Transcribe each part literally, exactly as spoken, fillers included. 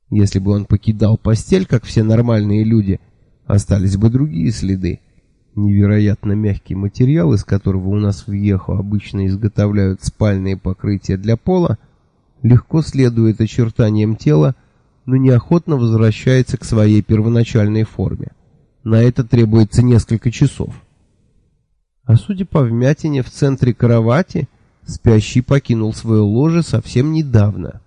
Если бы он покидал постель, как все нормальные люди, остались бы другие следы. Невероятно мягкий материал, из которого у нас в Йехо обычно изготовляют спальные покрытия для пола, легко следует очертаниям тела, но неохотно возвращается к своей первоначальной форме. На это требуется несколько часов. А судя по вмятине в центре кровати, спящий покинул свое ложе совсем недавно.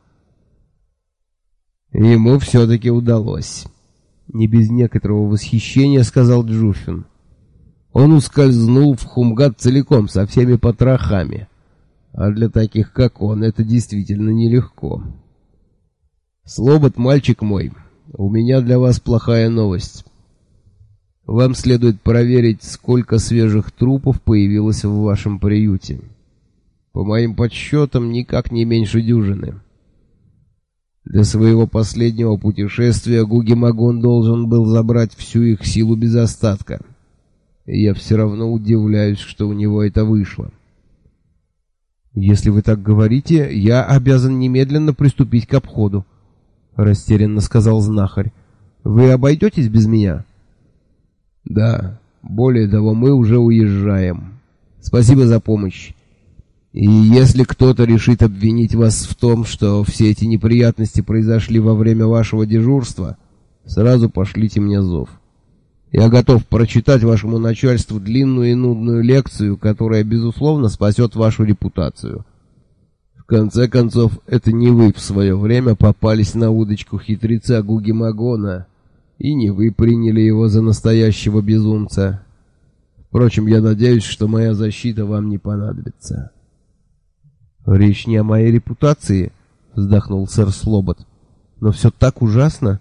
Ему все-таки удалось. Не без некоторого восхищения сказал Джуфин. Он ускользнул в Хумгат целиком, со всеми потрохами. А для таких, как он, это действительно нелегко. Слобод, мальчик мой, у меня для вас плохая новость. Вам следует проверить, сколько свежих трупов появилось в вашем приюте. По моим подсчетам, никак не меньше дюжины. Для своего последнего путешествия Гуги-Магон должен был забрать всю их силу без остатка. И я все равно удивляюсь, что у него это вышло. «Если вы так говорите, я обязан немедленно приступить к обходу», — растерянно сказал знахарь. «Вы обойдетесь без меня?» «Да, более того, мы уже уезжаем. Спасибо за помощь. И если кто-то решит обвинить вас в том, что все эти неприятности произошли во время вашего дежурства, сразу пошлите мне зов. Я готов прочитать вашему начальству длинную и нудную лекцию, которая, безусловно, спасет вашу репутацию. В конце концов, это не вы в свое время попались на удочку хитреца Гуги-Магона, и не вы приняли его за настоящего безумца. Впрочем, я надеюсь, что моя защита вам не понадобится». «Речь не о моей репутации», — вздохнул сэр Слобод. «Но все так ужасно».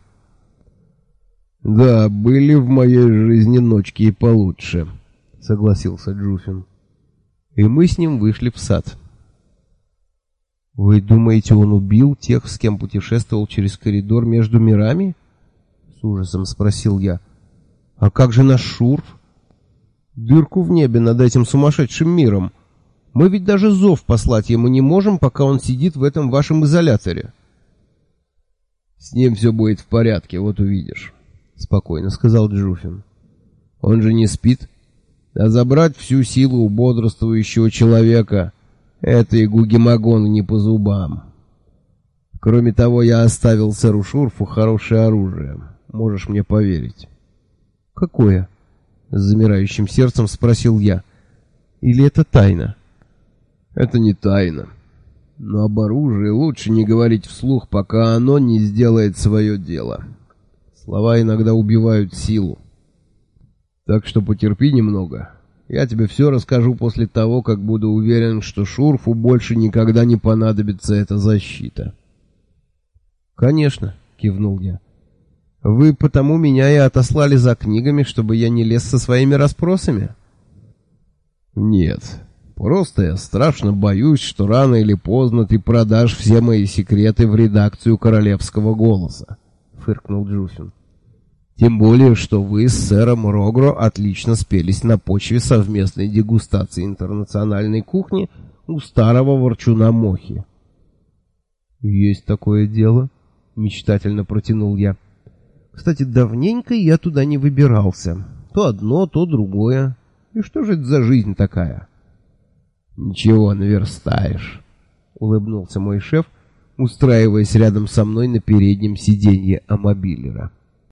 «Да, были в моей жизни ночки и получше», — согласился Джуфин. И мы с ним вышли в сад. «Вы думаете, он убил тех, с кем путешествовал через коридор между мирами?» — с ужасом спросил я. «А как же наш Шурф? Дырку в небе над этим сумасшедшим миром. Мы ведь даже зов послать ему не можем, пока он сидит в этом вашем изоляторе». «С ним все будет в порядке, вот увидишь», — спокойно сказал Джуфин. «Он же не спит. А забрать всю силу у бодрствующего человека — это и Гуги-Магону не по зубам. Кроме того, я оставил сэру Шурфу хорошее оружие. Можешь мне поверить». «Какое?» — с замирающим сердцем спросил я. «Или это тайна?» «Это не тайна. Но об оружии лучше не говорить вслух, пока оно не сделает свое дело. Слова иногда убивают силу. Так что потерпи немного. Я тебе все расскажу после того, как буду уверен, что Шурфу больше никогда не понадобится эта защита». «Конечно», — кивнул я. «Вы потому меня и отослали за книгами, чтобы я не лез со своими расспросами?» «Нет, просто я страшно боюсь, что рано или поздно ты продашь все мои секреты в редакцию Королевского голоса», — фыркнул Джуфин. «Тем более, что вы с сэром Рогро отлично спелись на почве совместной дегустации интернациональной кухни у старого ворчуна Мохи». «Есть такое дело», — мечтательно протянул я. «Кстати, давненько я туда не выбирался. То одно, то другое. И что же это за жизнь такая?» «Ничего, наверстаешь», — улыбнулся мой шеф, устраиваясь рядом со мной на переднем сиденье амобилера.